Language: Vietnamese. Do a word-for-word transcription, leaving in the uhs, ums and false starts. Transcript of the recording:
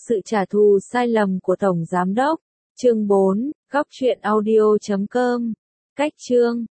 sự trả thù sai lầm của Tổng Giám đốc. Chương bốn, góc truyện audio chấm com. Cách chương